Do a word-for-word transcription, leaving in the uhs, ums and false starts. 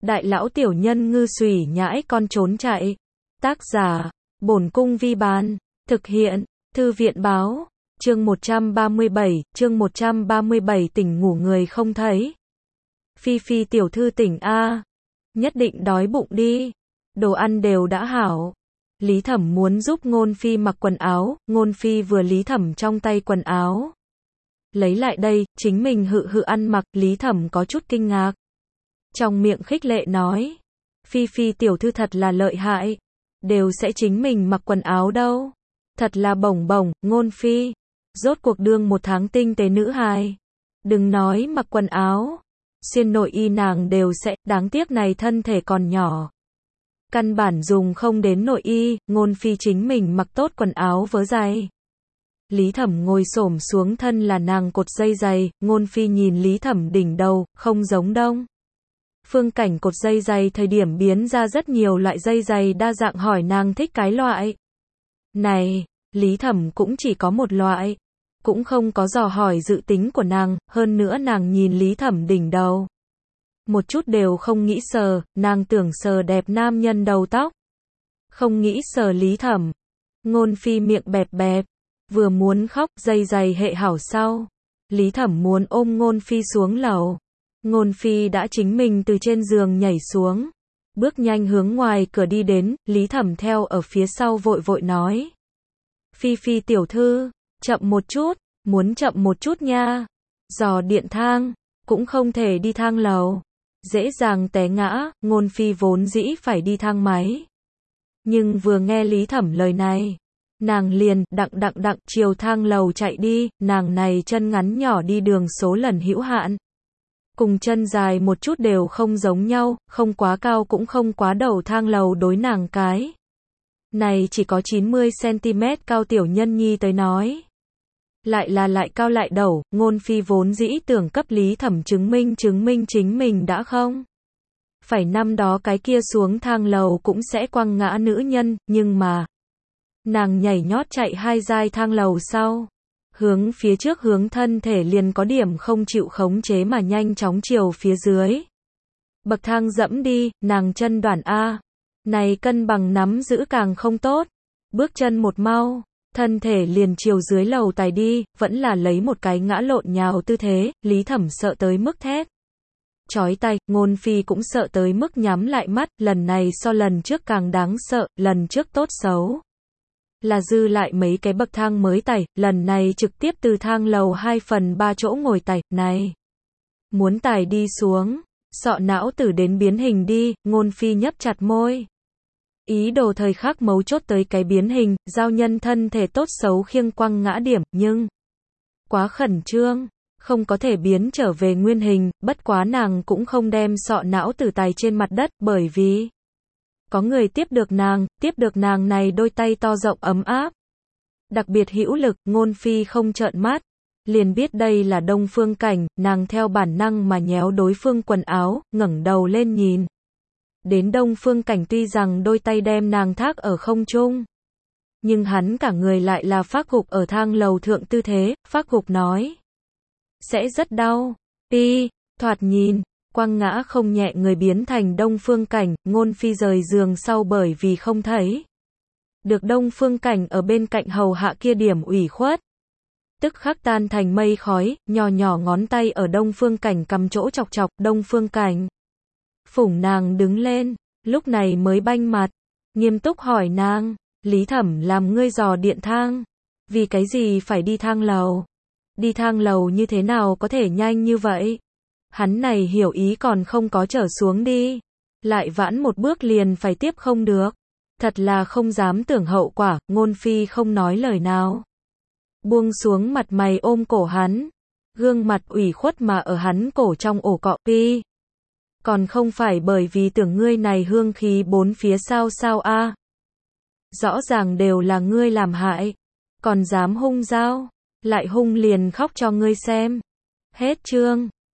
Đại lão tiểu nhân ngư xùy nhãi con trốn chạy. Tác giả, Bổn Cung Vi Bán. Thực hiện, Thư viện Báo. Chương một trăm ba mươi bảy, chương một trăm ba mươi bảy tỉnh ngủ người không thấy. Phi Phi tiểu thư tỉnh a, nhất định đói bụng đi. Đồ ăn đều đã hảo. Lý Thẩm muốn giúp Ngôn Phi mặc quần áo, Ngôn Phi vừa Lý Thẩm trong tay quần áo. Lấy lại đây, chính mình hự hự ăn mặc, Lý Thẩm có chút kinh ngạc. Trong miệng khích lệ nói, Phi Phi tiểu thư thật là lợi hại, đều sẽ chính mình mặc quần áo đâu. Thật là bổng bổng, Ngôn Phi, rốt cuộc đương một tháng tinh tế nữ hài. Đừng nói mặc quần áo, xuyên nội y nàng đều sẽ, đáng tiếc này thân thể còn nhỏ. Căn bản dùng không đến nội y, Ngôn Phi chính mình mặc tốt quần áo vớ giày. Lý Thẩm ngồi xổm xuống thân là nàng cột dây giày, Ngôn Phi nhìn Lý Thẩm đỉnh đầu, không giống Đông Phương Cảnh cột dây giày thời điểm biến ra rất nhiều loại dây giày đa dạng, hỏi nàng thích cái loại này, Lý Thẩm cũng chỉ có một loại, cũng không có dò hỏi dự tính của nàng, hơn nữa nàng nhìn Lý Thẩm đỉnh đầu. Một chút đều không nghĩ sờ, nàng tưởng sờ đẹp nam nhân đầu tóc. Không nghĩ sờ Lý Thẩm. Ngôn Phi miệng bẹp bẹp, vừa muốn khóc, dây giày hệ hảo sau. Lý Thẩm muốn ôm Ngôn Phi xuống lầu. Ngôn Phi đã chính mình từ trên giường nhảy xuống. Bước nhanh hướng ngoài cửa đi đến, Lý Thẩm theo ở phía sau vội vội nói. Phi Phi tiểu thư, chậm một chút, muốn chậm một chút nha. Dò điện thang, cũng không thể đi thang lầu. Dễ dàng té ngã, Ngôn Phi vốn dĩ phải đi thang máy. Nhưng vừa nghe Lý Thẩm lời này, nàng liền đặng đặng đặng chiều thang lầu chạy đi, nàng này chân ngắn nhỏ đi đường số lần hữu hạn. Cùng chân dài một chút đều không giống nhau, không quá cao cũng không quá đầu thang lầu đối nàng cái. Này chỉ có chín mươi xăng ti mét cao tiểu nhân nhi tới nói. Lại là lại cao lại đầu, Ngôn Phi vốn dĩ tưởng cấp Lý Thẩm chứng minh chứng minh chính mình đã không. Phải năm đó cái kia xuống thang lầu cũng sẽ quăng ngã nữ nhân, nhưng mà. Nàng nhảy nhót chạy hai giai thang lầu sau. Hướng phía trước hướng thân thể liền có điểm không chịu khống chế mà nhanh chóng chiều phía dưới. Bậc thang dẫm đi, nàng chân đoạn A. Này cân bằng nắm giữ càng không tốt. Bước chân một mau. Thân thể liền chiều dưới lầu tài đi, vẫn là lấy một cái ngã lộn nhào tư thế, Lý Thẩm sợ tới mức thét. Chói tay, Ngôn Phi cũng sợ tới mức nhắm lại mắt, lần này so lần trước càng đáng sợ, lần trước tốt xấu. Là dư lại mấy cái bậc thang mới tải, lần này trực tiếp từ thang lầu hai phần ba chỗ ngồi tải, này. Muốn tải đi xuống, sọ não tử đến biến hình đi, Ngôn Phi nhấp chặt môi. Ý đồ thời khắc mấu chốt tới cái biến hình, giao nhân thân thể tốt xấu khiêng quăng ngã điểm, nhưng quá khẩn trương, không có thể biến trở về nguyên hình, bất quá nàng cũng không đem sọ não tử tài trên mặt đất, bởi vì có người tiếp được nàng, tiếp được nàng này đôi tay to rộng ấm áp. Đặc biệt hữu lực, Ngôn Phi không trợn mắt, liền biết đây là Đông Phương Cảnh, nàng theo bản năng mà nhéo đối phương quần áo, ngẩng đầu lên nhìn. Đến Đông Phương Cảnh tuy rằng đôi tay đem nàng thác ở không trung, nhưng hắn cả người lại là phác gục ở thang lầu thượng tư thế, phác gục nói. Sẽ rất đau. Pi, thoạt nhìn, quăng ngã không nhẹ người biến thành Đông Phương Cảnh, Ngôn Phi rời giường sau bởi vì không thấy. Được Đông Phương Cảnh ở bên cạnh hầu hạ kia điểm ủy khuất. Tức khắc tan thành mây khói, nhỏ nhỏ ngón tay ở Đông Phương Cảnh cầm chỗ chọc chọc, Đông Phương Cảnh. Phủng nàng đứng lên, lúc này mới banh mặt, nghiêm túc hỏi nàng, Lý Thẩm làm ngươi dò điện thang, vì cái gì phải đi thang lầu? Đi thang lầu như thế nào có thể nhanh như vậy? Hắn này hiểu ý còn không có trở xuống đi, lại vãn một bước liền phải tiếp không được, thật là không dám tưởng hậu quả, Ngôn Phi không nói lời nào. Buông xuống mặt mày ôm cổ hắn, gương mặt ủy khuất mà ở hắn cổ trong ổ cọ, Pi. Còn không phải bởi vì tưởng ngươi này hương khí bốn phía sao sao a? Rõ ràng đều là ngươi làm hại, còn dám hung dao, lại hung liền khóc cho ngươi xem. Hết chương.